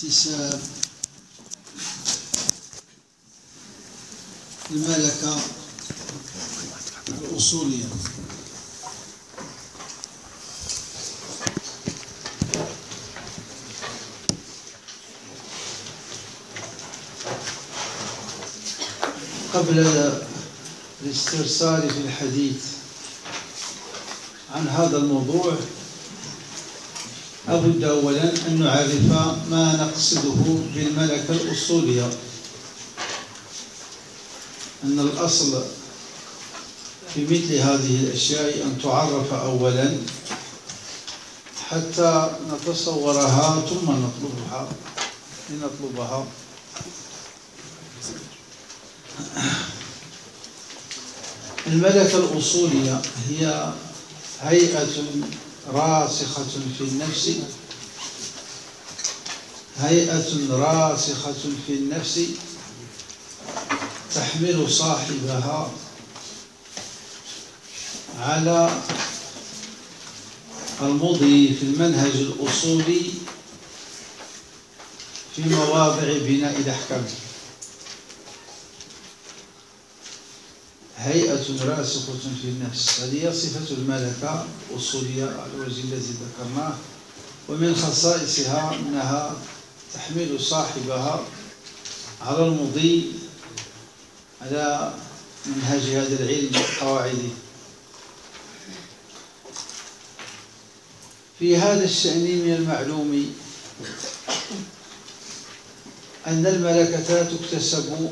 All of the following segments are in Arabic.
اكتساب الملكة الأصولية. قبل الاسترسال في الحديث عن هذا الموضوع أود أولا أن نعرف ما نقصده بالملكة الأصولية. أن الأصل في مثل هذه الأشياء أن تعرف أولا حتى نتصورها ثم لنطلبها. الملكة الأصولية هي هيئة راسخة في النفس، تحمل صاحبها على المضي في المنهج الأصولي في مواضع بناء الأحكام. هيئة راسخة في النفس، هذه صفة الملكة الأصولية على الوجه الذي ذكرناه. ومن خصائصها أنها تحمل صاحبها على المضي على منهج هذا العلم القواعدي. في هذا الشأن من المعلوم أن الملكة تكتسب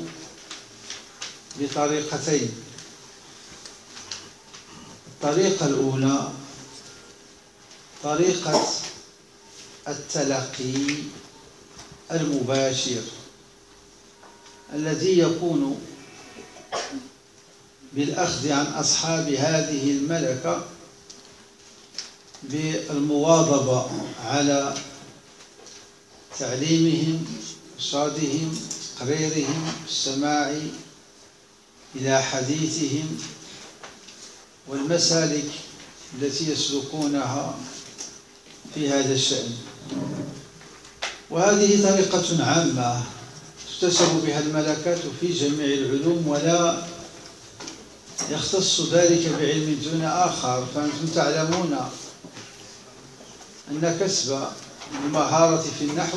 بطريقتين. الطريقة الأولى طريقة التلقي المباشر الذي يكون بالأخذ عن أصحاب هذه الملكة بالمواظبة على تعليمهم، إرشادهم، تقريرهم، السماع إلى حديثهم والمسالك التي يسلكونها في هذا الشأن. وهذه طريقة عامة تكتسب بها الملكات في جميع العلوم، ولا يختص ذلك بعلم دون آخر. فأنتم تعلمون أن كسب المهارة في النحو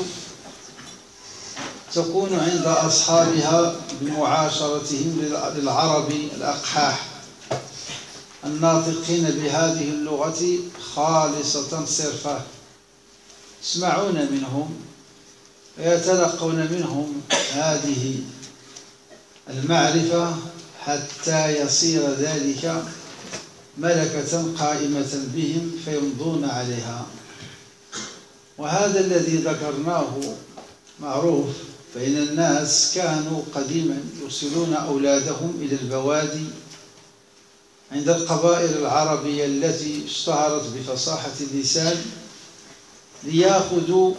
تكون عند أصحابها بمعاشرتهم للعرب الأقحاح الناطقين بهذه اللغة خالصة صرفة، يسمعون منهم ويتلقون منهم هذه المعرفة حتى يصير ذلك ملكة قائمة بهم فيمضون عليها. وهذا الذي ذكرناه معروف بين الناس. كانوا قديما يرسلون أولادهم إلى البوادي عند القبائل العربية التي اشتهرت بفصاحة اللسان ليأخذ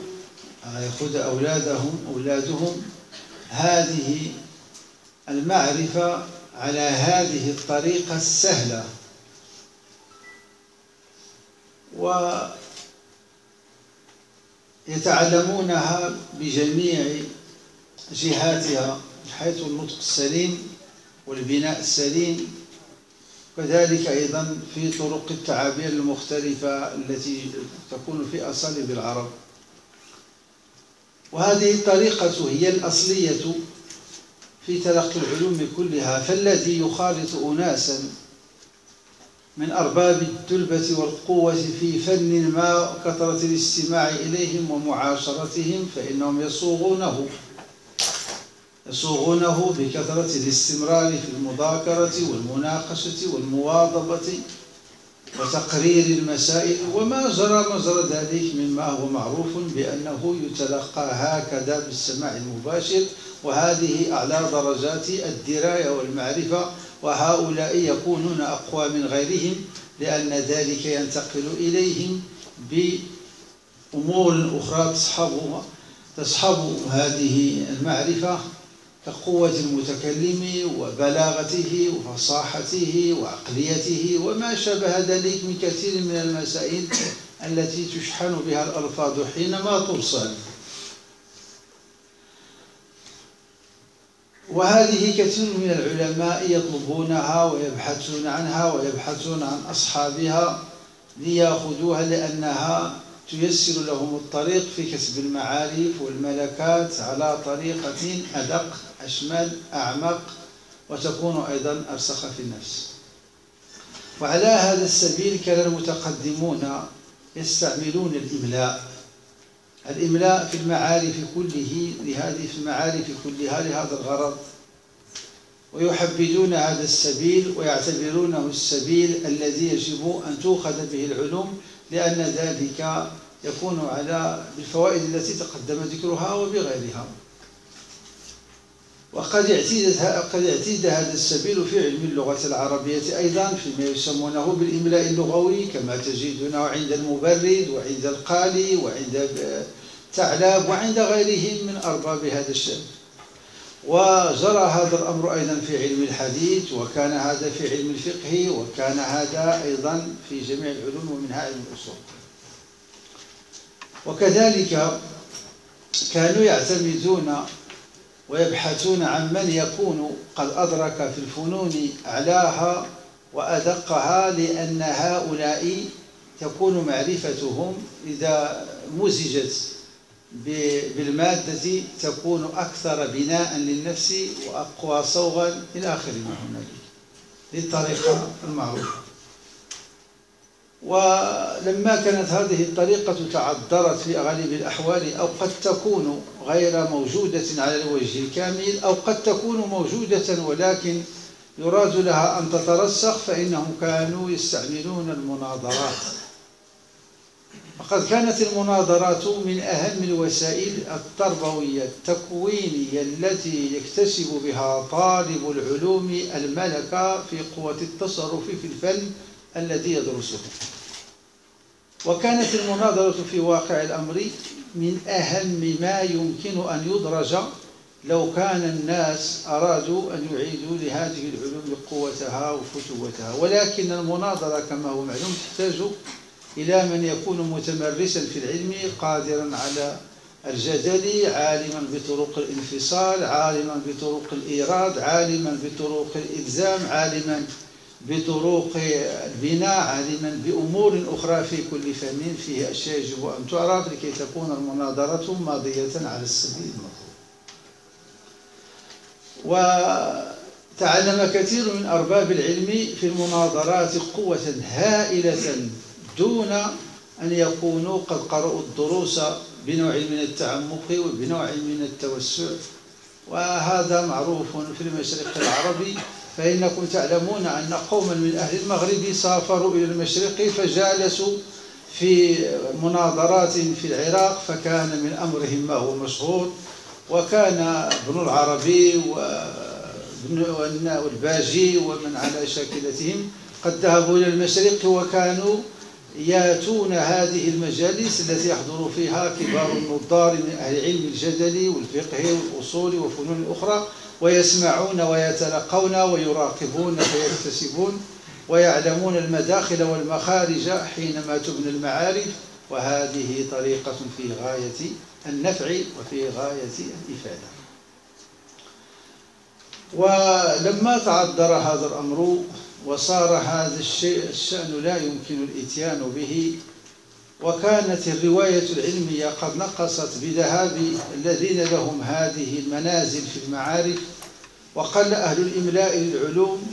أولادهم هذه المعرفة على هذه الطريقة السهلة، ويتعلمونها بجميع جهاتها، حيث النطق السليم والبناء السليم، كذلك أيضا في طرق التعابير المختلفة التي تكون في أساليب العرب. وهذه الطريقة هي الأصلية في تلقي العلوم كلها. فالذي يخالط أناسا من أرباب الدلبة والقوة في فن ما وكثرة الاستماع إليهم ومعاشرتهم فإنهم يصوغونه بكثرة الاستمرار في المذاكرة والمناقشة والمواظبة وتقرير المسائل وما جرى مجرى ذلك مما هو معروف بأنه يتلقى هكذا بالسماع المباشر. وهذه أعلى درجات الدراية والمعرفة، وهؤلاء يكونون أقوى من غيرهم لأن ذلك ينتقل إليهم بأمور أخرى تصحب هذه المعرفة كقوة المتكلم وبلاغته وفصاحته وعقليته وما شابه ذلك من كثير من المسائل التي تشحن بها الألفاظ حينما ترسل. وهذه كثير من العلماء يطلبونها ويبحثون عنها ويبحثون عن أصحابها ليأخذوها، لأنها تيسر لهم الطريق في كسب المعارف والملكات على طريقة أدق أشمل أعمق، وتكون أيضا أرسخ في النفس. وعلى هذا السبيل كان المتقدمون يستعملون الإملاء في المعارف كلها لهذا الغرض، ويحبذون هذا السبيل ويعتبرونه السبيل الذي يجب أن تؤخذ به العلوم، لأن ذلك يكون بالفوائد التي تقدم ذكرها وبغيرها. وقد اعتيد هذا السبيل في علم اللغة العربية أيضا فيما يسمونه بالإملاء اللغوي، كما تجدونه عند المبرد وعند القالي وعند ثعلب وعند غيرهم من أرباب هذا الشأن. وجرى هذا الأمر أيضا في علم الحديث، وكان هذا في علم الفقه، وكان هذا أيضا في جميع العلوم ومنها علم الأصول. وكذلك كانوا يعتمدون ويبحثون عن من يكون قد أدرك في الفنون أعلاها وأدقها، لأن هؤلاء تكون معرفتهم إذا مزجت بالمادة تكون أكثر بناء للنفس وأقوى صوغا إلى آخر ما هنالك للطريقة المعروفة. ولما كانت هذه الطريقة تعذرت في غالب الأحوال، أو قد تكون غير موجودة على الوجه الكامل، أو قد تكون موجودة ولكن يراد لها أن تترسخ، فإنهم كانوا يستعملون المناظرات. وقد كانت المناظرات من أهم الوسائل التربوية التكوينية التي يكتسب بها طالب العلوم الملكة في قوة التصرف في الفن الذي يدرسه. وكانت المناظرة في واقع الأمر من أهم ما يمكن أن يدرج لو كان الناس أرادوا أن يعيدوا لهذه العلوم قوتها وفتوتها. ولكن المناظرة كما هو معلوم تحتاج إلى من يكون متمرسا في العلم، قادرا على الجدل، عالما بطرق الانفصال، عالما بطرق الإيراد، عالما بطرق الإلزام، عالما بطرق البناء، عالما بأمور أخرى في كل فن فيه أشياء يجب أن تعرف لكي تكون المناظرة ماضية على السبيل المطلوب. وتعلم كثير من أرباب العلم في المناظرات قوة هائلة دون أن يكونوا قد قرأوا الدروس بنوع من التعمق وبنوع من التوسع. وهذا معروف في المشرق العربي، فإنكم تعلمون أن قوما من أهل المغرب سافروا إلى المشرق فجالسوا في مناظرات في العراق، فكان من أمرهم ما هو مشهور. وكان ابن العربي والباجي ومن على شاكلتهم قد ذهبوا إلى المشرق، وكانوا ياتون هذه المجالس التي يحضر فيها كبار النظار من أهل علم الجدل والفقه والأصول وفنون أخرى، ويسمعون ويتلقون ويراقبون فيكتسبون ويعلمون المداخل والمخارج حينما تبنى المعارف. وهذه طريقة في غاية النفع وفي غاية الإفادة. ولما تعذر هذا الأمر وصار هذا الشأن لا يمكن الإتيان به، وكانت الرواية العلمية قد نقصت بذهاب الذين لهم هذه المنازل في المعارف، وقل أهل الإملاء للعلوم،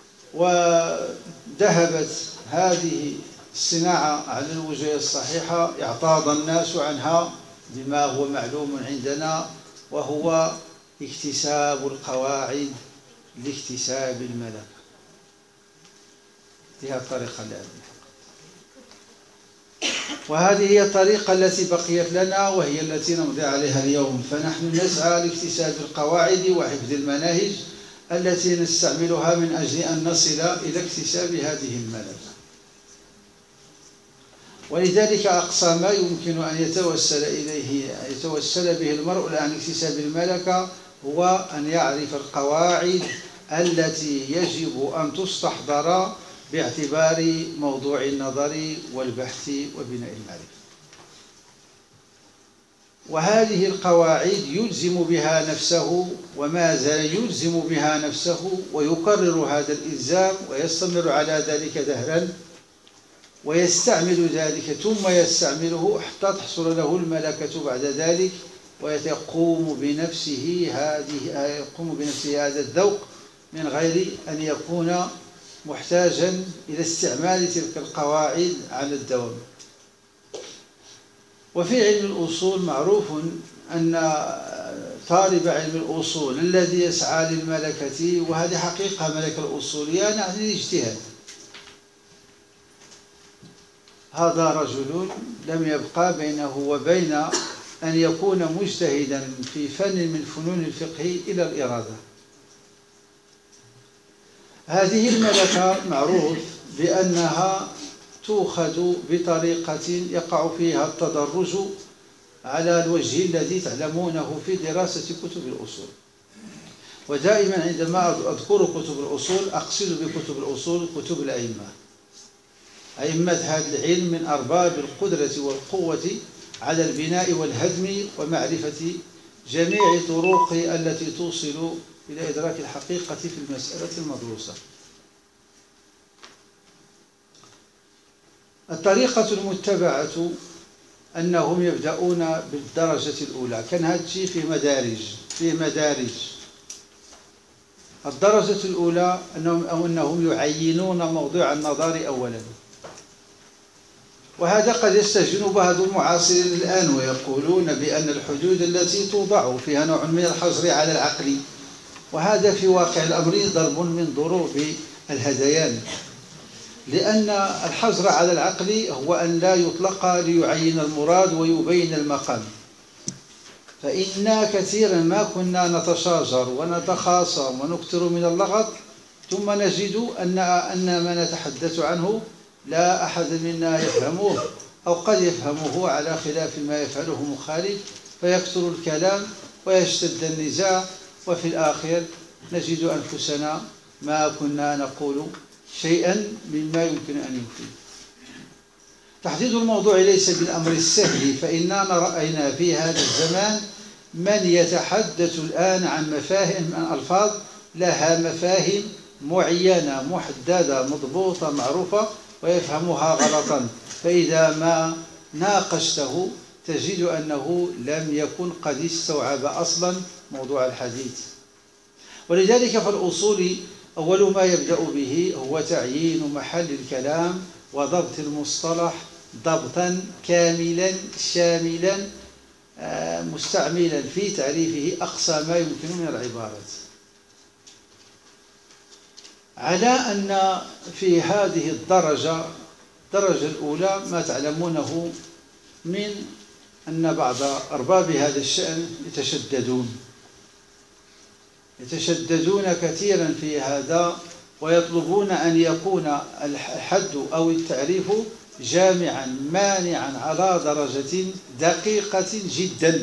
وذهبت هذه الصناعة على الوجه الصحيحة، اعتاض الناس عنها بما هو معلوم عندنا، وهو اكتساب القواعد لاكتساب الملكة. هذه الطريقة اللي عندنا، وهذه هي الطريقة التي بقيت لنا وهي التي نمضي عليها اليوم. فنحن نسعى لاكتساب القواعد وحفظ المناهج التي نستعملها من أجل أن نصل إلى اكتساب هذه الملكة. ولذلك أقصى ما يمكن أن يتوسل به المرء لأن اكتساب الملكة هو أن يعرف القواعد التي يجب أن تستحضر باعتبار موضوع النظر والبحث وبناء المعرفة. وهذه القواعد يلزم بها نفسه وما زال يلزم بها نفسه ويكرر هذا الإلزام ويستمر على ذلك دهرا ويستعمل ذلك ثم يستعمله حتى تحصل له الملكة بعد ذلك ويقوم بنفسه هذا الذوق من غير أن يكون محتاجا إلى استعمال تلك القواعد على الدوام. وفي علم الأصول معروف أن طالب علم الأصول الذي يسعى للملكة، وهذه حقيقة ملكة الأصولية يعني الاجتهاد، هذا رجل لم يبقى بينه وبين أن يكون مجتهدا في فن من فنون الفقه إلى الإرادة. هذه الملكة معروف بأنها تؤخذ بطريقة يقع فيها التدرج على الوجه الذي تعلمونه في دراسة كتب الأصول. ودائما عندما أذكر كتب الأصول أقصد بكتب الأصول كتب الأئمة، أئمة هذا العلم من أرباب القدرة والقوة على البناء والهدم ومعرفة جميع طرق التي توصل إلى إدراك الحقيقة في المسألة المدروسة. الطريقة المتبعة أنهم يبدأون بالدرجة الأولى، كان هذا الشيء في مدارج. الدرجة الأولى أنهم يعينون موضوع النظر أولا، وهذا قد يستهجن بعض المعاصرين الآن ويقولون بأن الحدود التي توضع فيها نوع من الحجر على العقل، وهذا في واقع الأمر ضرب من ضروب الهذيان، لأن الحجر على العقل هو أن لا يطلق ليعين المراد ويبين المقام. فإنا كثيرا ما كنا نتشاجر ونتخاصم ونكثر من اللغط ثم نجد أن ما نتحدث عنه لا أحد منا يفهمه أو قد يفهمه على خلاف ما يفعله مخالف، فيكثر الكلام ويشتد النزاع، وفي الآخر نجد أنفسنا ما كنا نقول شيئا مما يمكن أن يفيد. تحديد الموضوع ليس بالأمر السهل، فإننا رأينا في هذا الزمان من يتحدث الآن عن مفاهيم، عن ألفاظ لها مفاهيم معينة محددة مضبوطة معروفة ويفهمها غلطا، فإذا ما ناقشته تجد أنه لم يكن قد استوعب أصلا موضوع الحديث. ولذلك فالأصول أول ما يبدأ به هو تعيين محل الكلام وضبط المصطلح ضبطا كاملا شاملا مستعملا في تعريفه أقصى ما يمكن من العبارات، على أن في هذه الدرجة الأولى ما تعلمونه من أن بعض أرباب هذا الشأن يتشددون كثيرا في هذا، ويطلبون أن يكون الحد أو التعريف جامعا مانعا على درجة دقيقة جدا،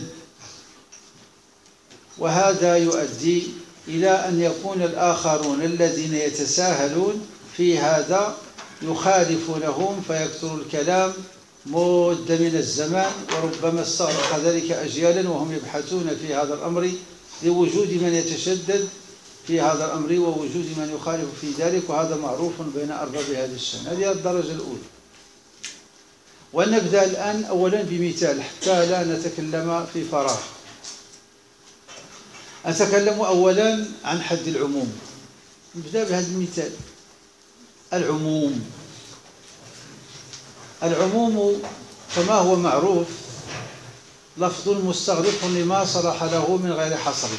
وهذا يؤدي إلى أن يكون الآخرون الذين يتساهلون في هذا يخالفونهم فيكثر الكلام مدة من الزمان، وربما استغرق ذلك أجيالا وهم يبحثون في هذا الأمر لوجود من يتشدد في هذا الأمر ووجود من يخالف في ذلك، وهذا معروف بين أرباب هذا الشأن. هذه الدرجة الأولى. ونبدأ الآن أولا بمثال حتى لا نتكلم في فراغ. أتكلم أولا عن حد العموم. نبدأ بهذا المثال. العموم كما هو معروف لفظ مستغرق لما صلح له من غير حصر،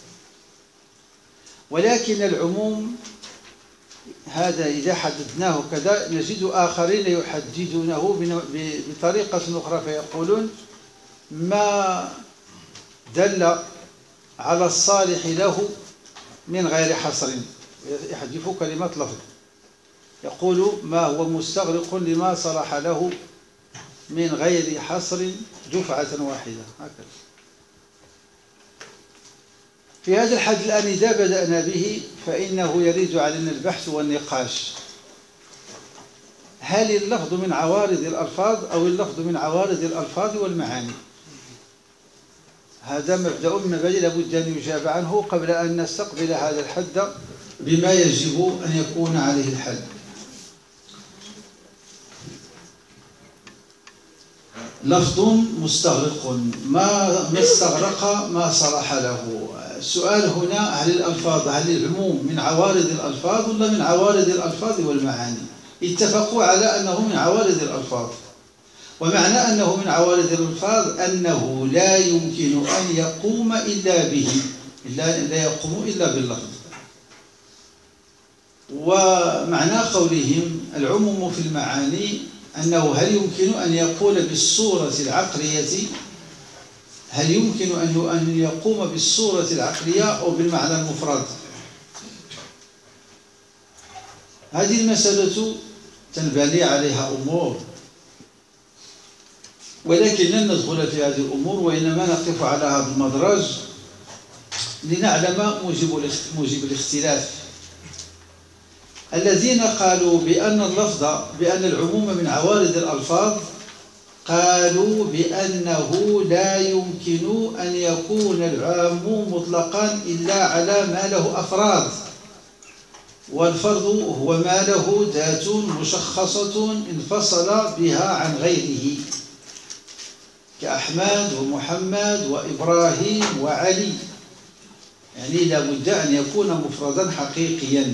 ولكن العموم هذا إذا حددناه كذا نجد آخرين يحددونه بطريقة أخرى فيقولون ما دل على الصالح له من غير حصر، يحذف كلمة لفظ، يقول ما هو مستغرق لما صلح له من غير حصر دفعة واحدة، هكذا. في هذا الحد الآن إذا بدأنا به فإنه يريد علينا البحث والنقاش. هل اللفظ من عوارض الألفاظ أو اللفظ من عوارض الألفاظ والمعاني؟ هذا مبدأ من المبادئ لابد أن يجاب عنه قبل أن نستقبل هذا الحد بما يجب أن يكون عليه الحد. لفظ مستغرق، ما استغرق ما صلح له. السؤال هنا هل الألفاظ، هل العموم من عوارض الألفاظ ولا من عوارض الألفاظ والمعاني؟ اتفقوا على أنه من عوارض الألفاظ، ومعنى أنه من عوارض الألفاظ أنه لا يمكن أن يقوم إلا به، لا يقوم إلا باللفظ. ومعنى قولهم العموم في المعاني أنه هل يمكن أن يقول بالصورة العقلية، هل يمكن أن يقوم بالصورة العقلية أو بالمعنى المفرد؟ هذه المسألة تنبني عليها أمور، ولكن لن ندخل في هذه الأمور، وإنما نقف على هذا المدرج لنعلم موجب الاختلاف. الذين قالوا بأن اللفظ، بأن العموم من عوارض الألفاظ، قالوا بأنه لا يمكن أن يكون العام مطلقا إلا على ما له أفراد، والفرد هو ما له ذات مشخصة انفصل بها عن غيره، كأحمد ومحمد وإبراهيم وعلي، يعني لا بد أن يكون مفردا حقيقيا.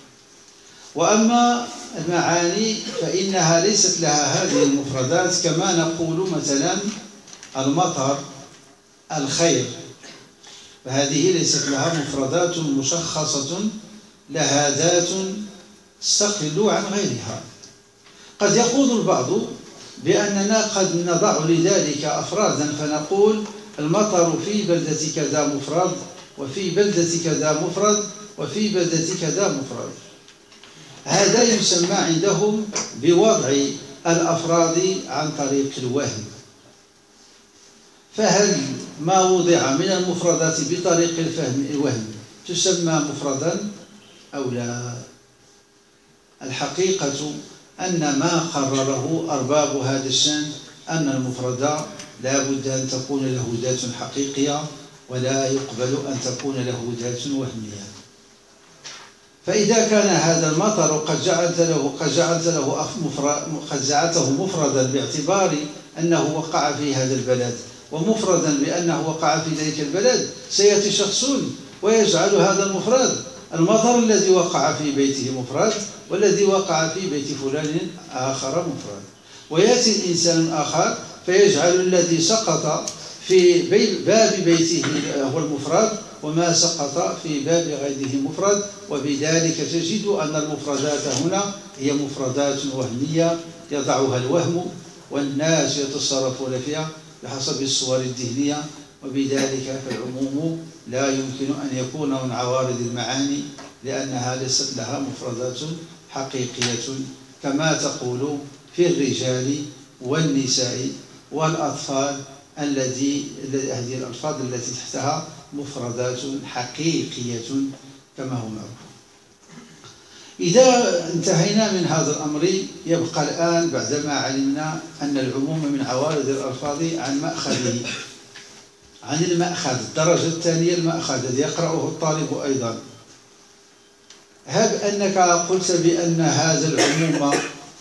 وأما المعاني فإنها ليست لها هذه المفردات، كما نقول مثلا المطر، الخير، فهذه ليست لها مفردات مشخصة لها ذات تستقل عن غيرها. قد يقول البعض بأننا قد نضع لذلك أفرادا، فنقول المطر في بلدة كذا مفرد، وفي بلدة كذا مفرد، وفي بلدة كذا مفرد. هذا يسمى عندهم بوضع الأفراد عن طريق الوهم. فهل ما وضع من المفردات بطريق الوهم تسمى مفردا أو لا؟ الحقيقة أن ما قرره أرباب هذا الشأن أن المفرد لا بد أن تكون له ذات حقيقية، ولا يقبل أن تكون له ذات وهمية. فإذا كان هذا المطر قد جعلته مفردا باعتبار أنه وقع في هذا البلد، ومفردا بأنه وقع في ذلك البلد، سيأتي شخص ويجعل هذا المفرد المطر الذي وقع في بيته مفرد، والذي وقع في بيت فلان آخر مفرد. ويأتي الإنسان آخر فيجعل الذي سقط في باب بيته هو المفرد، وما سقط في باب غيره مفرد. وبذلك تجد أن المفردات هنا هي مفردات وهمية يضعها الوهم، والناس يتصرفون فيها بحسب الصور الذهنية. وبذلك فالعموم لا يمكن أن يكون من عوارض المعاني، لأنها ليست لها مفردات حقيقية، كما تقول في الرجال والنساء والأطفال، هذه الألفاظ التي تحتها مفردات حقيقية كما هو معروف. إذا انتهينا من هذا الأمر، يبقى الآن بعدما علمنا أن العموم من عوارض الألفاظ عن مأخذه، عن المأخذ، الدرجة الثانية المأخذ الذي يقرأه الطالب أيضا. هب أنك قلت بأن هذا العموم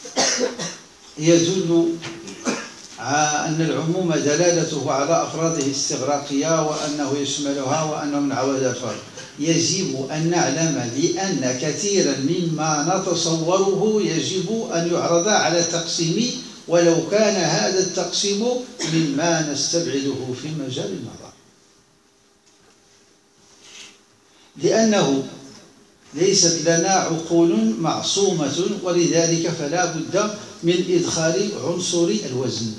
يدل أن العموم دلالته على أفراده استغراقية، وأنه يشملها، وأنه من عوارض الألفاظ، يجب أن نعلم بأن كثيرا مما نتصوره يجب أن يعرض على التقسيم، ولو كان هذا التقسيم مما نستبعده في مجال النظر، لأنه ليست لنا عقول معصومة، ولذلك فلا بد من إدخال عنصر الوزن.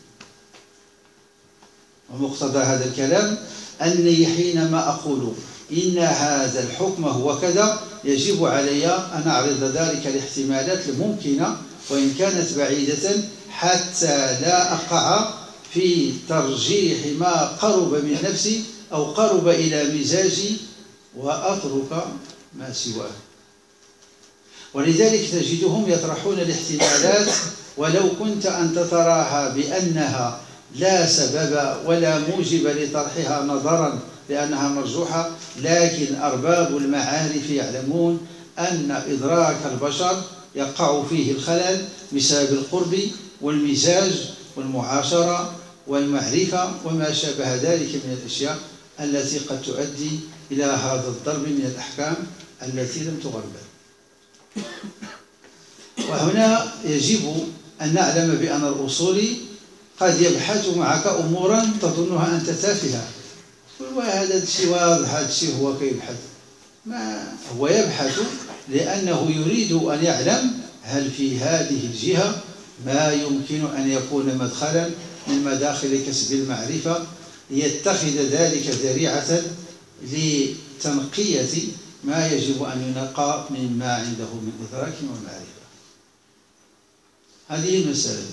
ومقتضى هذا الكلام أني حينما أقول إن هذا الحكم هو كذا، يجب علي أن أعرض ذلك الاحتمالات الممكنة وإن كانت بعيدة، حتى لا أقع في ترجيح ما قرب من نفسي أو قرب إلى مزاجي وأترك ما سواه. ولذلك تجدهم يطرحون الاحتمالات ولو كنت أنت تراها بأنها لا سبب ولا موجب لطرحها نظرا لأنها مرجوحة، لكن أرباب المعارف يعلمون أن إدراك البشر يقع فيه الخلل بسبب القرب والمزاج والمعاشرة والمعرفة وما شابه ذلك من الأشياء التي قد تؤدي إلى هذا الضرب من الأحكام التي لم تغربل. وهنا يجب أن نعلم بأن الأصولي قد يبحث معك أمورا تظنها أنت تافهة، وهذا الشيء واضح، هذا الشيء هو كيبحث، ما هو يبحث لأنه يريد أن يعلم هل في هذه الجهة ما يمكن أن يكون مدخلا من مداخل كسب المعرفة ليتخذ ذلك ذريعة لتنقية ما يجب أن ينقى مما عنده من إدراك ومعرفة. هذه المسألة.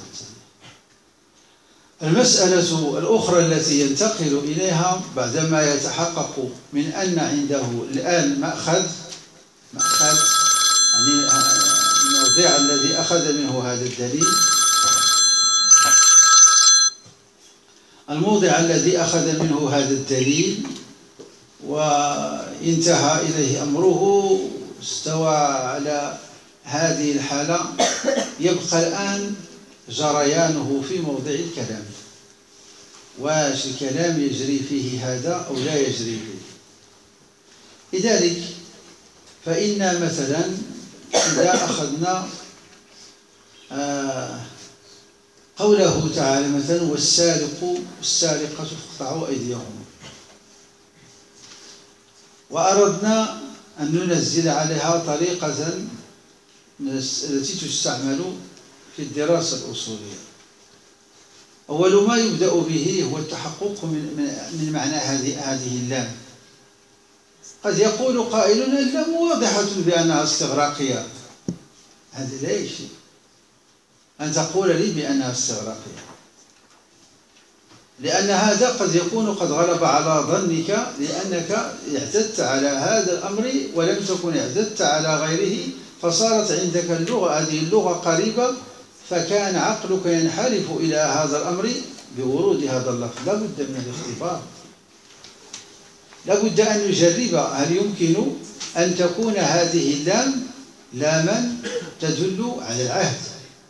المسألة الأخرى التي ينتقل إليها بعدما يتحقق من أن عنده الآن مأخذ يعني الموضع الذي أخذ منه هذا الدليل، الموضع الذي أخذ منه هذا الدليل وانتهى إليه أمره، استوى على هذه الحالة، يبقى الآن جريانه في موضع الكلام، واش الكلام يجري فيه هذا أو لا يجري فيه. لذلك فإن مثلا إذا أخذنا قوله تعالى مثلا والسارق والسارقة فاقطعوا أيديهم، وأردنا أن ننزل عليها طريقة التي تستعمل في الدراسة الأصولية. أول ما يبدأ به هو التحقق من معنى هذه اللام. قد يقول قائل اللام واضحة بأنها استغراقية، هذا لا يكفي أن تقول لي بأنها استغراقية، لأن هذا قد يكون قد غلب على ظنك لأنك اعتدت على هذا الأمر ولم تكن اعتدت على غيره، فصارت عندك اللغة هذه اللغة قريبة، فكان عقلك ينحرف إلى هذا الأمر بورود هذا اللفظ. لا بد من الاختبار، لا بد أن نجرب هل يمكن أن تكون هذه اللام لاما تدل على العهد،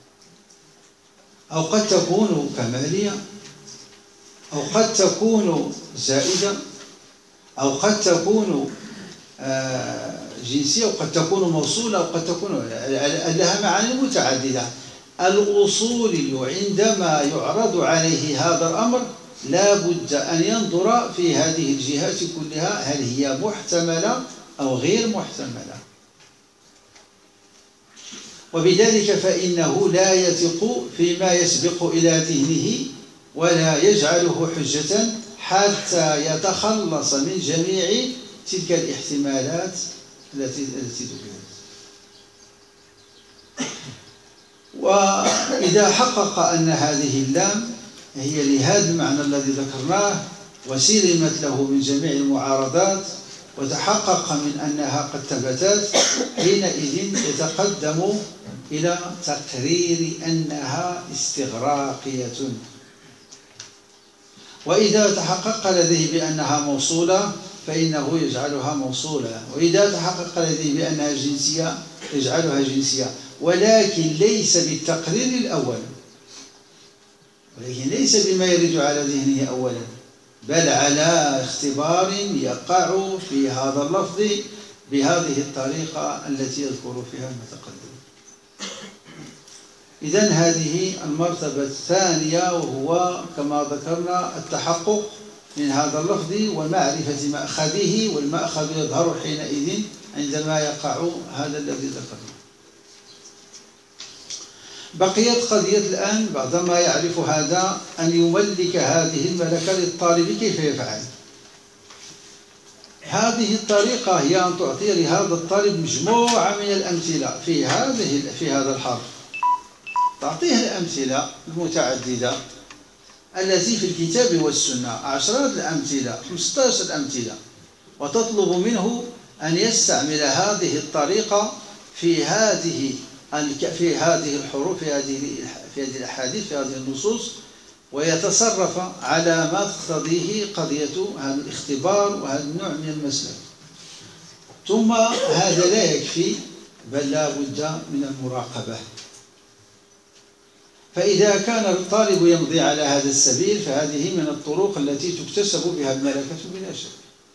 أو قد تكون كمالية، أو قد تكون زائدة، أو قد تكون جنسية، وقد تكون موصولة، وقد تكون لها معاني متعددة. الأصولي عندما يعرض عليه هذا الأمر لا بد أن ينظر في هذه الجهات كلها، هل هي محتملة أو غير محتملة، وبذلك فإنه لا يثق فيما يسبق إلى ذهنه ولا يجعله حجة حتى يتخلص من جميع تلك الاحتمالات التي ذكرت. وإذا حقق أن هذه اللام هي لهذا المعنى الذي ذكرناه وسلمت له من جميع المعارضات وتحقق من أنها قد ثبتت، حينئذ يتقدم إلى تقرير أنها استغراقية. وإذا تحقق لديه بأنها موصولة فإنه يجعلها موصولة، وإذا تحقق لديه بأنها جنسية يجعلها جنسية، ولكن ليس بالتقرير الأول، ولكن ليس بما يرد على ذهنه أولا، بل على اختبار يقع في هذا اللفظ بهذه الطريقة التي يذكر فيها المتقدم. إذن هذه المرتبة الثانية، وهو كما ذكرنا التحقق من هذا اللفظ ومعرفة مأخذه، والمأخذ يظهر حينئذ عندما يقع هذا الذي ذكرنا. بقيت قضية الآن بعدما يعرف هذا أن يملك هذه الملكة للطالب كيف يفعل. هذه الطريقة هي أن تعطي لهذا الطالب مجموعة من الأمثلة في هذا الحرف، تعطيه الأمثلة المتعددة التي في الكتاب والسنة، 10 الأمثلة، 15 أمثلة، وتطلب منه أن يستعمل هذه الطريقة في هذه الحروف، في هذه الأحاديث، في هذه النصوص، ويتصرف على ما تقتضيه قضية هذا الاختبار وهذا النوع من المسألة. ثم هذا لا يكفي، بل لا بد من المراقبة. فإذا كان الطالب يمضي على هذا السبيل فهذه من الطرق التي تكتسب بها الملكة بلا شك،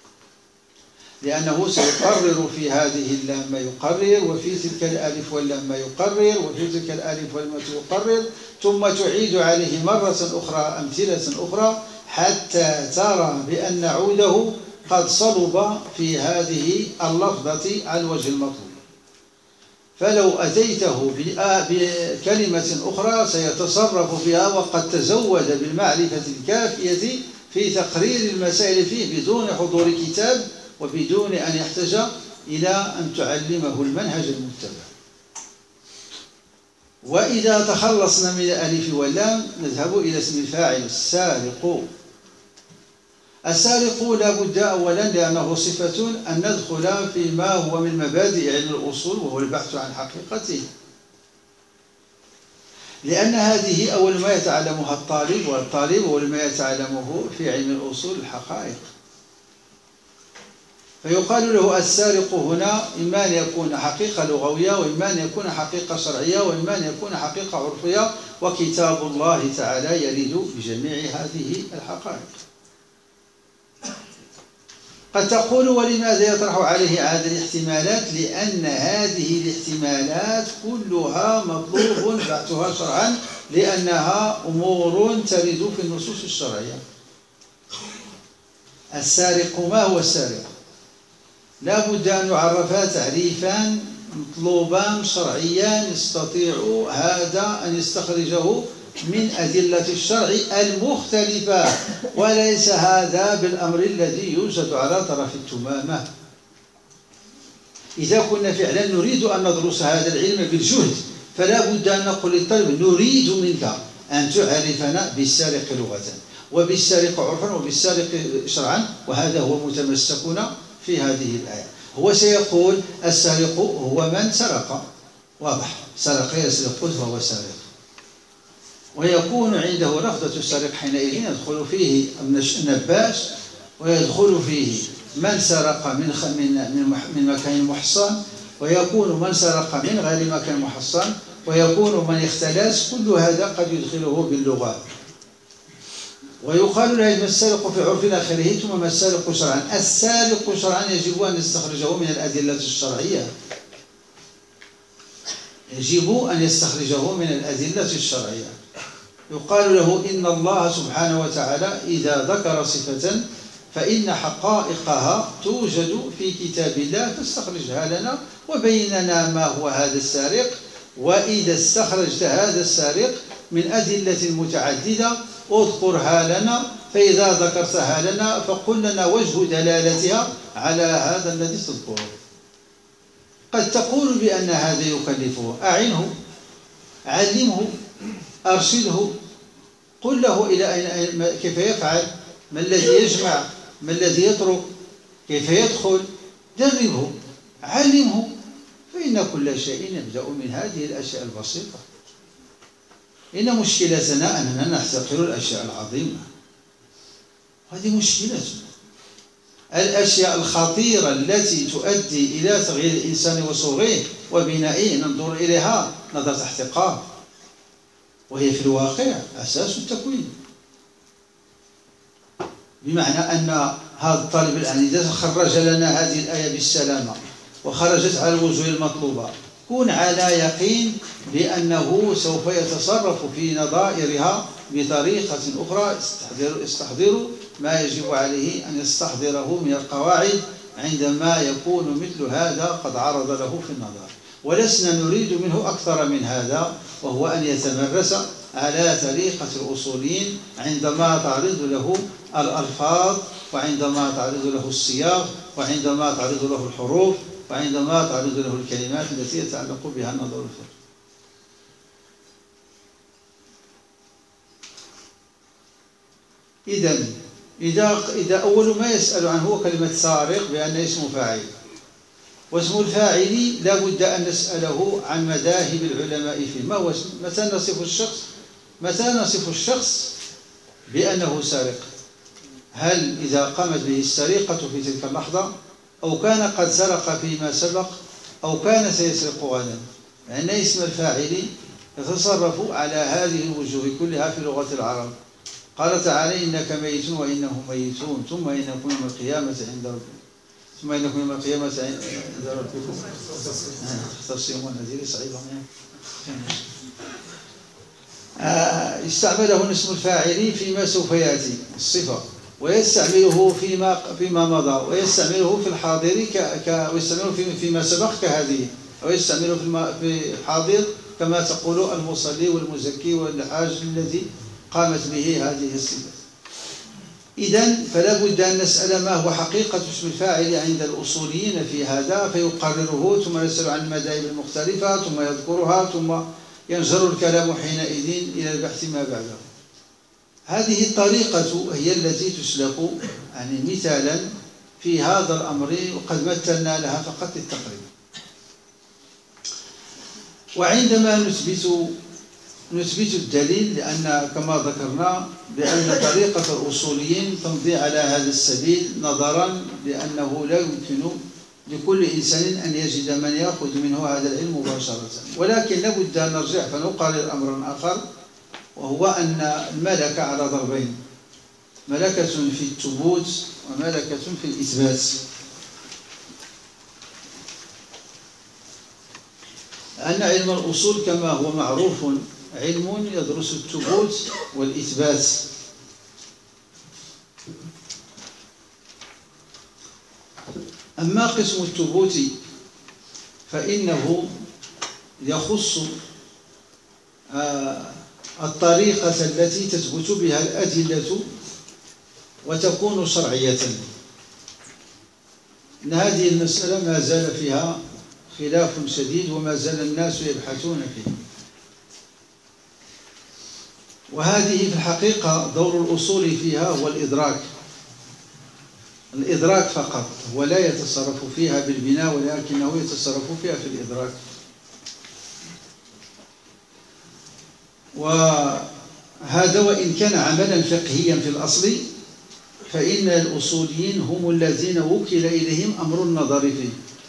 لأنه سيقرر في هذه اللام ما يقرر، وفي تلك الألف واللام ما يقرر، وفي تلك الألف واللام يقرر، ثم تعيد عليه مرة أخرى أمثلة أخرى حتى ترى بأن عوده قد صلب في هذه اللفظة على الوجه المطلوب. فلو أتيته بكلمة أخرى سيتصرف فيها وقد تزود بالمعرفة الكافية في تقرير المسائل فيه بدون حضور كتاب وبدون أن يحتاج إلى أن تعلمه المنهج المتبع. وإذا تخلصنا من الألف واللام نذهب إلى اسم الفاعل السارق. السارق لا بد أولا لأنه صفة أن ندخل فيما هو من مبادئ علم الأصول وهو البحث عن حقيقته، لأن هذه أول ما يتعلمها الطالب، والطالب أول ما يتعلمه في علم الأصول الحقائق. فيقال له السارق هنا إما أن يكون حقيقة لغوية، وإما أن يكون حقيقة شرعية، وإما أن يكون حقيقة عرفية، وكتاب الله تعالى يرد بجميع هذه الحقائق. قد تقول ولماذا يطرح عليه هذه الاحتمالات؟ لأن هذه الاحتمالات كلها مطلوب بحثها شرعا، لأنها أمور ترد في النصوص الشرعية. السارق، ما هو السارق؟ لا بد أن يعرف تعريفا مطلوبا شرعيا يستطيع هذا أن يستخرجه من أدلة الشرع المختلفة، وليس هذا بالأمر الذي يوجد على طرف التمامة. إذا كنا فعلا نريد أن ندرس هذا العلم بالجهد فلا بد أن نقول للطالب نريد منك أن تعرفنا بالسارق لغة وبالسارق عرفا وبالسارق شرعا، وهذا هو متمسكون في هذه الآية. هو سيقول السارق هو من سرق، واضح، سرق يسرق فهو سارق، ويكون عنده لفظة السارق حينئذ يدخل فيه النباش، ويدخل فيه من سرق من مكان محصن، ويكون من سرق من غير مكان محصن، ويكون من اختلس. كل هذا قد يدخله باللغة. ويقال له السارق في عرف آخره، ثم ما السارق شرعا. السارق شرعا يجب أن يستخرجه من الأدلة الشرعية، يجب أن يستخرجه من الأدلة الشرعية. يقال له إن الله سبحانه وتعالى إذا ذكر صفة فإن حقائقها توجد في كتاب الله، فاستخرجها لنا وبين لنا ما هو هذا السارق. وإذا استخرجت هذا السارق من أدلة متعددة اذكرها لنا، فإذا ذكرتها لنا فقل لنا وجه دلالتها على هذا الذي تذكره. قد تقول بأن هذا يكلفه، أعنه، علمه، أرشده، قل له إلى كيف يفعل، ما الذي يجمع، ما الذي يترك، كيف يدخل، دربه، علمه. فإن كل شيء يبدأ من هذه الأشياء البسيطة. إن مشكلتنا أننا نحتقر الأشياء العظيمة، هذه مشكلتنا. الأشياء الخطيرة التي تؤدي إلى تغيير الإنسان وصغره وبنائه ننظر إليها نظرة احتقار، وهي في الواقع أساس التكوين. بمعنى أن هذا الطالب الآن إذا خرج لنا هذه الآية بالسلامة وخرجت على الوجوه المطلوبة، كن على يقين بأنه سوف يتصرف في نظائرها بطريقة أخرى، يستحضر ما يجب عليه أن يستحضره من القواعد عندما يكون مثل هذا قد عرض له في النظر. ولسنا نريد منه أكثر من هذا، وهو أن يتمرس على طريقة الأصوليين عندما تعرض له الألفاظ، وعندما تعرض له السياق، وعندما تعرض له الحروف، وعندما تعرض له الكلمات التي يتعلق بها النظر الفقهي. إذا أول ما يسأل عنه هو كلمة سارق بأن اسم فاعل، واسم الفاعل لا بد أن نسأله عن مذاهب العلماء فيه. ما هو متى نصف الشخص بأنه سارق، هل إذا قامت به السرقة في تلك اللحظة، أو كان قد سرق فيما سبق، أو كان سيسرق غدا، لأن اسم الفاعل يتصرف على هذه الوجوه كلها في لغة العرب. قال تعالى: إنك ميت وإنهم ميتون ثم إنكم يوم القيامة عند ربكم تختصمون. هذه صعيبة. استعمله اسم الفاعل فيما سوف يأتي الصفة، ويستعمله فيما مضى، ويستعمله في الحاضر ويستعمله فيما سبق كهذه، ويستعمله في الحاضر كما تقول المصلي والمزكي والحاج الذي قامت به هذه الصفة. إذن فلا بد أن نسأل ما هو حقيقة اسم الفاعل عند الأصوليين في هذا، فيقرره، ثم نسأل عن المذاهب المختلفة، ثم يذكرها، ثم ينجر الكلام حينئذ إلى البحث ما بعده. هذه الطريقة هي التي تسلك يعني مثالا في هذا الأمر، وقد مثلنا لها فقط للتقريب. وعندما نثبت الدليل، لأن كما ذكرنا بأن طريقة الأصوليين تمضي على هذا السبيل، نظرا لأنه لا يمكن لكل إنسان أن يجد من يأخذ منه هذا العلم مباشرة، ولكن لابد أن نرجع فنقرر أمرا آخر، وهو أن الملكة على ضربين: ملكة في الثبوت وملكة في الإثبات. أن علم الأصول كما هو معروف علم يدرس الثبوت والإثبات. أما قسم الثبوت فإنه يخص الطريقة التي تثبت بها الأدلة وتكون شرعية. إن هذه المسألة ما زال فيها خلاف شديد، وما زال الناس يبحثون فيه. وهذه في الحقيقة دور الأصول فيها هو الإدراك فقط، ولا يتصرف فيها بالبناء، ولكنه يتصرف فيها في الإدراك. وهذا وإن كان عملا فقهيا في الأصل، فإن الأصوليين هم الذين وكل إليهم أمر النظر فيه.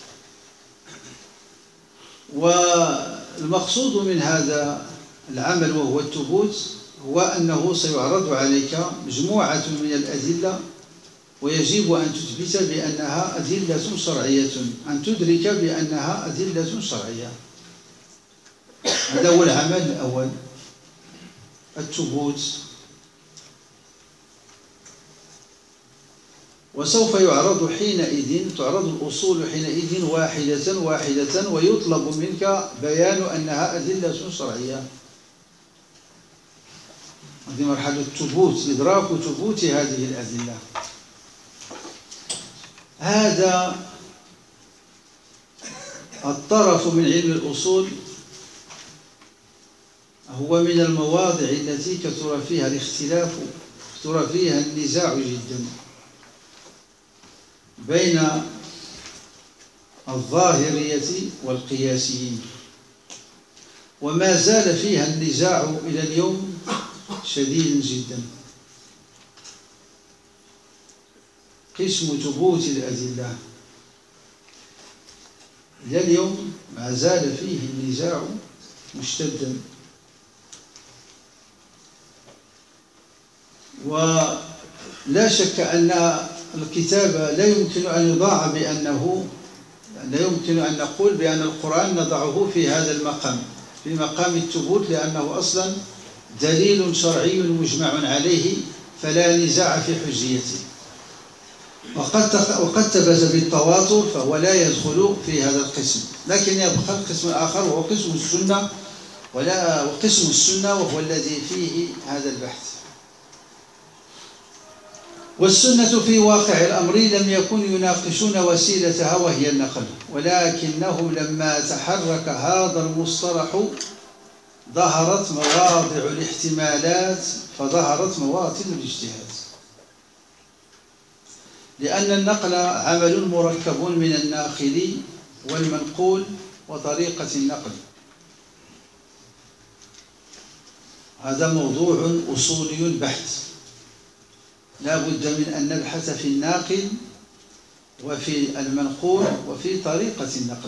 والمقصود من هذا العمل وهو الثبوت هو أنه سيعرض عليك مجموعة من الأدلة، ويجب أن تثبت بأنها أدلة شرعية، أن تدرك بأنها أدلة شرعية. هذا هو العمل الأول، الثبوت. وسوف تعرض الأصول حينئذ واحدة، ويطلب منك بيان أنها أدلة شرعية. هذه مرحلة الثبوت، إدراك ثبوت هذه الأدلة. هذا الطرف من علم الأصول هو من المواضع التي كثر فيها الاختلاف، كثر فيها النزاع جدا بين الظاهرية والقياسيين، وما زال فيها النزاع إلى اليوم شديد جدا. قسم ثبوت الأدلة إلى اليوم ما زال فيه النزاع مشتدا، ولا شك أن الكتاب لا يمكن أن يضاع بأنه لا يمكن أن نقول بأن القرآن نضعه في هذا المقام، في مقام الثبوت، لأنه أصلا دليل شرعي مجمع عليه، فلا نزاع في حجيته. وقد ثبت بالتواتر، فهو لا يدخل في هذا القسم. لكن يبقى القسم الآخر وهو قسم السنة، وقسم السنة وهو الذي فيه هذا البحث. والسنة في واقع الأمر لم يكن يناقشون وسيلتها وهي النقل، ولكنهم لما تحرك هذا المصطلح ظهرت مواضع الاحتمالات، فظهرت مواطن الاجتهاد، لأن النقل عمل مركب من الناقل والمنقول وطريقة النقل. هذا موضوع أصولي بحت، لا بد من أن نبحث في الناقل وفي المنقول وفي طريقة النقل.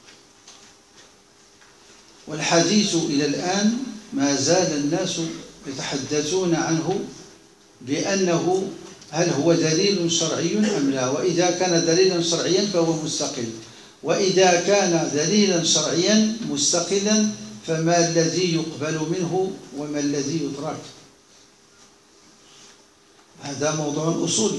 والحديث إلى الآن ما زال الناس يتحدثون عنه بأنه هل هو دليل شرعي أم لا، وإذا كان دليلا شرعيا فهو مستقل، وإذا كان دليلا شرعيا مستقلا فما الذي يقبل منه وما الذي يترك؟ هذا موضوع أصولي،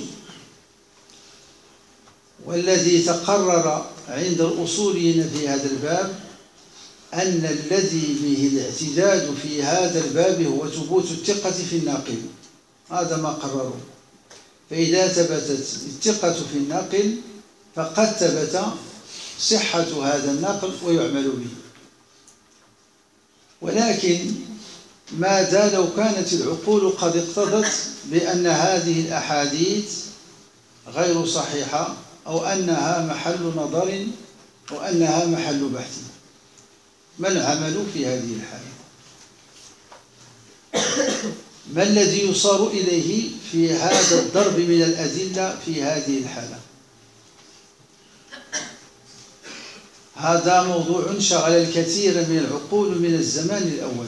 والذي تقرر عند الأصوليين في هذا الباب أن الذي به الاعتداد في هذا الباب هو ثبوت الثقة في الناقل. هذا ما قرروا، فإذا ثبتت الثقة في الناقل فقد ثبت صحة هذا النقل ويعمل به. ولكن ماذا لو كانت العقول قد اقتضت بأن هذه الأحاديث غير صحيحة، أو أنها محل نظر أو أنها محل بحث؟ ما العمل في هذه الحالة؟ ما الذي يصار إليه في هذا الضرب من الأدلة في هذه الحالة؟ هذا موضوع شغل الكثير من العقول من الزمان الأول.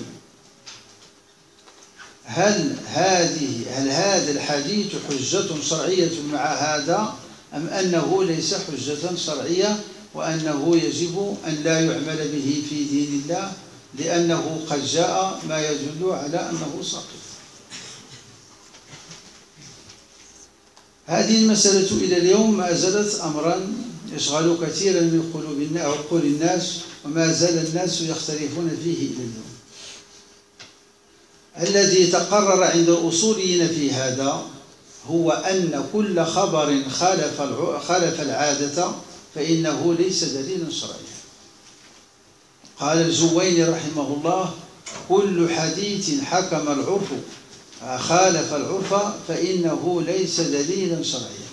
هل هذا الحديث حجة شرعية مع هذا، أم أنه ليس حجة شرعية وأنه يجب أن لا يعمل به في دين الله لأنه قد جاء ما يدل على أنه ساقط؟ هذه المسألة إلى اليوم ما زالت أمرا يشغل كثيرا من عقول الناس، وما زال الناس يختلفون فيه إلى اليوم. الذي تقرر عند الأصوليين في هذا هو أن كل خبر خالف العادة فإنه ليس دليلا شرعيا. قال الجويني رحمه الله: كل حديث حكم العرف خالف العرف فإنه ليس دليلا شرعيا.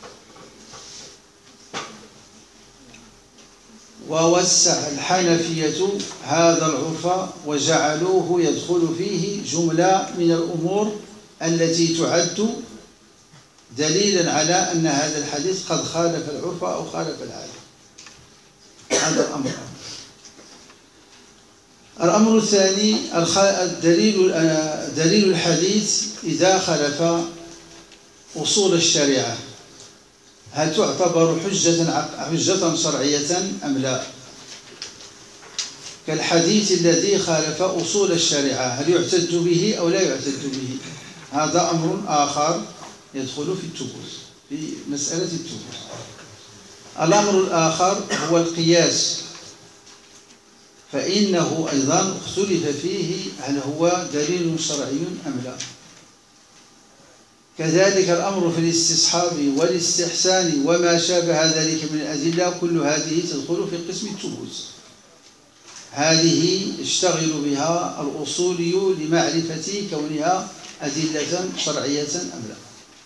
ووسع الحنفية هذا العرف وجعلوه يدخل فيه جملة من الأمور التي تعد دليلا على أن هذا الحديث قد خالف العرف أو خالف العادة. هذا الأمر. الأمر الثاني دليل الحديث إذا خالف أصول الشريعة، هل تعتبر حجة شرعية أم لا؟ كالحديث الذي خالف أصول الشريعة، هل يعتد به أو لا يعتد به؟ هذا أمر آخر يدخل في الثبوت، في مسألة الثبوت. الأمر الآخر هو القياس، فإنه أيضا اختلف فيه هل هو دليل شرعي أم لا. كذلك الأمر في الاستصحاب والاستحسان وما شابه ذلك من الأدلة، كل هذه تدخل في قسم الثبوت. هذه يشتغل بها الأصولي لمعرفة كونها أدلة شرعية أم لا.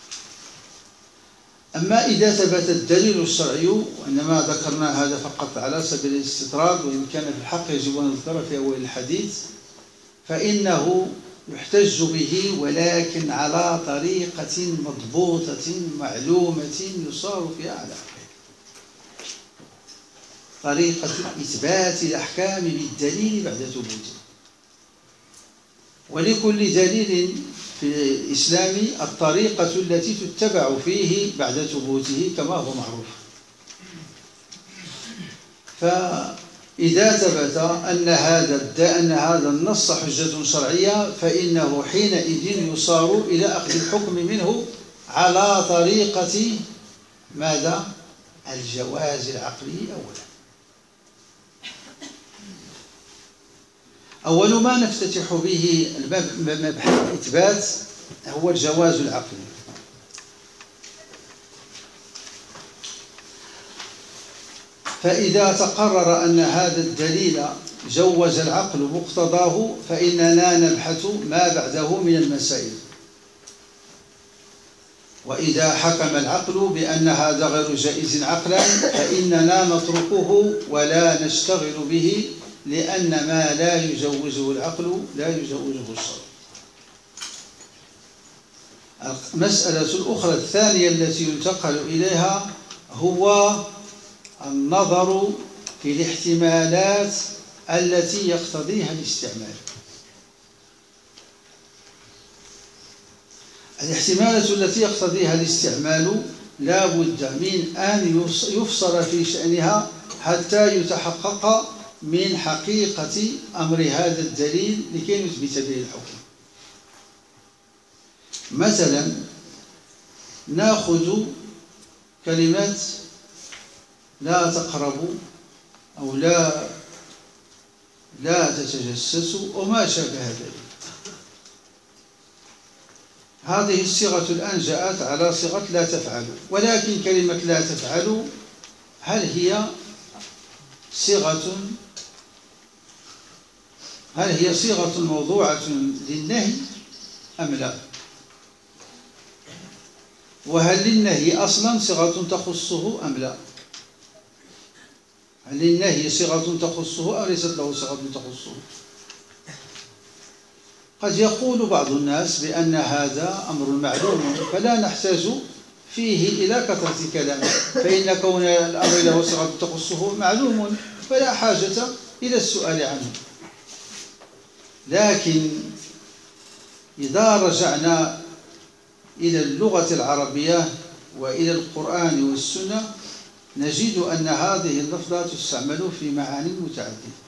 أما إذا ثبت الدليل الشرعي، وإنما ذكرنا هذا فقط على سبيل الاستطراد، وإن كان في الحق يجب أن نذكر في أول الحديث، فإنه يحتج به ولكن على طريقة مضبوطة معلومة يصار فيها على طريقة إثبات الأحكام بالدليل بعد ثبوته. ولكل دليل في الإسلام الطريقة التي تتبع فيه بعد ثبوته كما هو معروف. فإذا ثبت أن هذا النص حجة شرعية فإنه حينئذ يصار إلى أخذ الحكم منه على طريقة ماذا؟ الجواز العقلي أولا. أول ما نفتتح به مبحث الإثبات هو الجواز العقلي. فإذا تقرر أن هذا الدليل جوز العقل مقتضاه فإننا نبحث ما بعده من المسائل. وإذا حكم العقل بأن هذا غير جائز عقلا فإننا نتركه ولا نشتغل به، لأن ما لا يجوزه العقل لا يجوزه الشرع. المسألة الأخرى الثانية التي ينتقل إليها هو النظر في الاحتمالات التي يقتضيها الاستعمال. الاحتمالات التي يقتضيها الاستعمال لا بد من أن يفصل في شأنها حتى يتحقق من حقيقة أمر هذا الدليل لكي نثبت به الحكم. مثلا نأخذ كلمة لا تقربوا أو لا تتجسسوا وما شابه ذلك. هذه الصيغة الآن جاءت على صيغة لا تفعلوا، ولكن كلمة لا تفعلوا هل هي صيغة موضوعة للنهي أم لا؟ وهل للنهي أصلا صيغة تخصه أم لا؟ هل للنهي صيغة تخصه أو ليست له صيغة تخصه؟ قد يقول بعض الناس بأن هذا أمر معلوم فلا نحتاج فيه إلى كثرة كلام، فإن كون الأمر له صيغة تخصه معلوم فلا حاجة إلى السؤال عنه. لكن إذا رجعنا إلى اللغة العربية وإلى القرآن والسنة نجد أن هذه اللفظة تستعمل في معاني متعددة،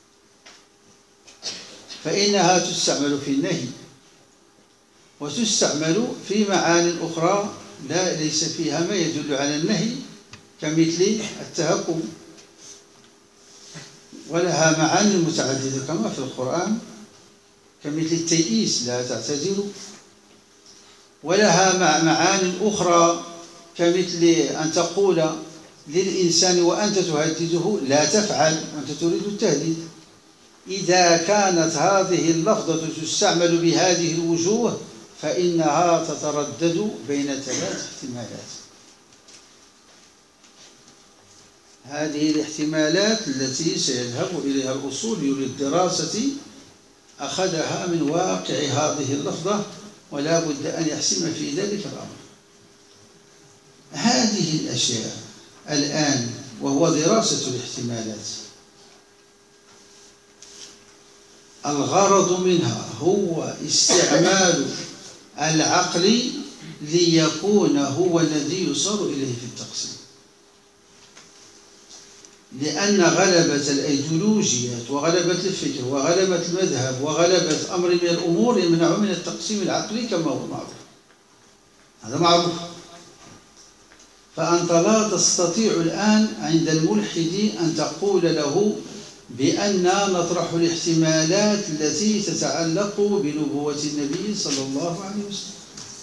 فإنها تستعمل في النهي وتستعمل في معاني أخرى ليس فيها ما يدل على النهي كمثل التهكم، ولها معاني متعددة كما في القرآن كمثل التيئيس لا تعتذروا، ولها معاني أخرى كمثل أن تقول للإنسان وأنت تهدده لا تفعل وأنت تريد التهديد. إذا كانت هذه اللفظة تستعمل بهذه الوجوه فإنها تتردد بين 3 احتمالات. هذه الاحتمالات التي سيذهب إليها الأصولي للدراسة أخذها من واقع هذه اللفظة ولا بد أن يحسم في ذلك الأمر. هذه الأشياء الآن وهو دراسة الاحتمالات الغرض منها هو استعمال العقل ليكون هو الذي يصار إليه في التقسيم، لأن غلبة الأيديولوجيات وغلبة الفكر وغلبة المذهب وغلبة أمر من الأمور يمنع من التقسيم العقلي كما هو معروف. هذا معروف. فأنت لا تستطيع الآن عند الملحد أن تقول له بأننا نطرح الاحتمالات التي تتعلق بنبوة النبي صلى الله عليه وسلم،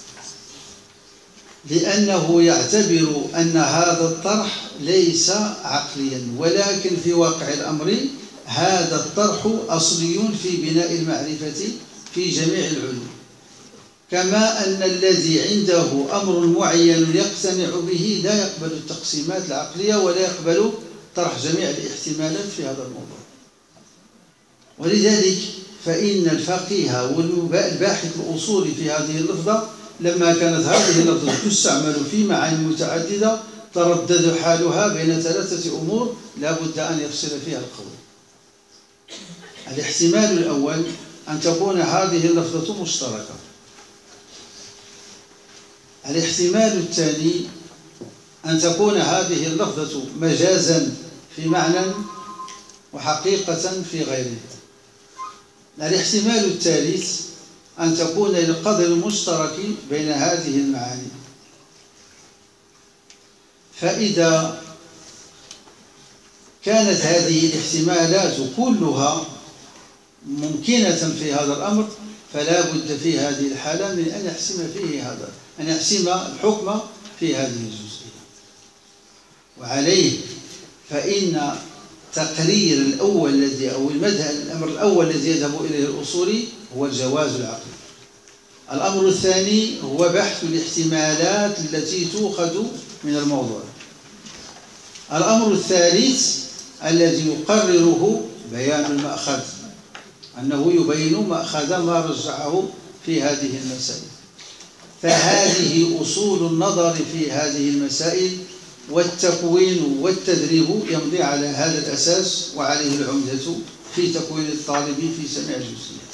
لأنه يعتبر أن هذا الطرح ليس عقليا، ولكن في واقع الأمر هذا الطرح أصلي في بناء المعرفة في جميع العلوم، كما أن الذي عنده أمر معين يقتنع به لا يقبل التقسيمات العقلية ولا يقبل طرح جميع الاحتمالات في هذا الموضوع. ولذلك فإن الفقيه والباحث الأصولي في هذه اللفظة لما كانت هذه اللفظة تستعمل في معاني متعددة تردد حالها بين 3 أمور لا بد أن يفصل فيها القول. الاحتمال الأول أن تكون هذه اللفظة مشتركة. الاحتمال الثاني أن تكون هذه اللفظة مجازا في معنى وحقيقة في غيره. الاحتمال الثالث أن تكون للقدر المشترك بين هذه المعاني. فإذا كانت هذه الاحتمالات كلها ممكنة في هذا الأمر فلا بد في هذه الحالة من أن يحسم فيه أن يحسم الحكم في هذه الجزئية. وعليه فإن تقرير الأول أو الأمر الأول الذي يذهب إليه الأصولي هو الجواز العقلي. الأمر الثاني هو بحث الاحتمالات التي تؤخذ من الموضوع. الأمر الثالث الذي يقرره بيان المأخذ، أنه يبين مأخذ ما رجعه في هذه المسائل. فهذه أصول النظر في هذه المسائل، والتكوين والتدريب يمضي على هذا الأساس، وعليه العمدة في تكوين الطالب في سميع الجزئيات.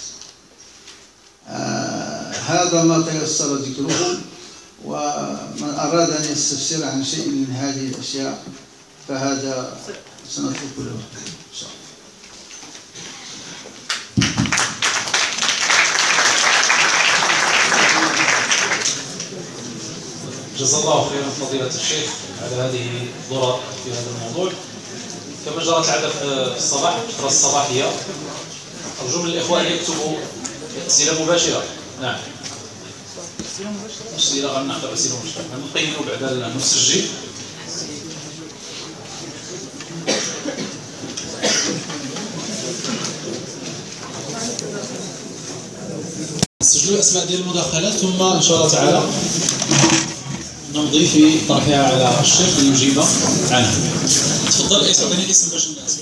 هذا ما تيسر ذكره، ومن أراد أن يستفسر عن شيء من هذه الأشياء فهذا سنترك له إن شاء الله. جزا الله خيرا فضيلة الشيخ على هذه الدرر في هذا الموضوع. كما جرت العادة في الصباح، الفترة الصباحية، أرجو من الإخوة أن يكتبوا أسئلة مباشرة. نعم. أسئلة غنعطي أسئلة مباشرة. نقيموا بعد نسجل. سجلوا الأسماء ديال المداخلات، ثم إن شاء الله تعالى نمضي في طرحها على الشيخ ليجيب عنها. تفضل تعطيني الاسم باش الناس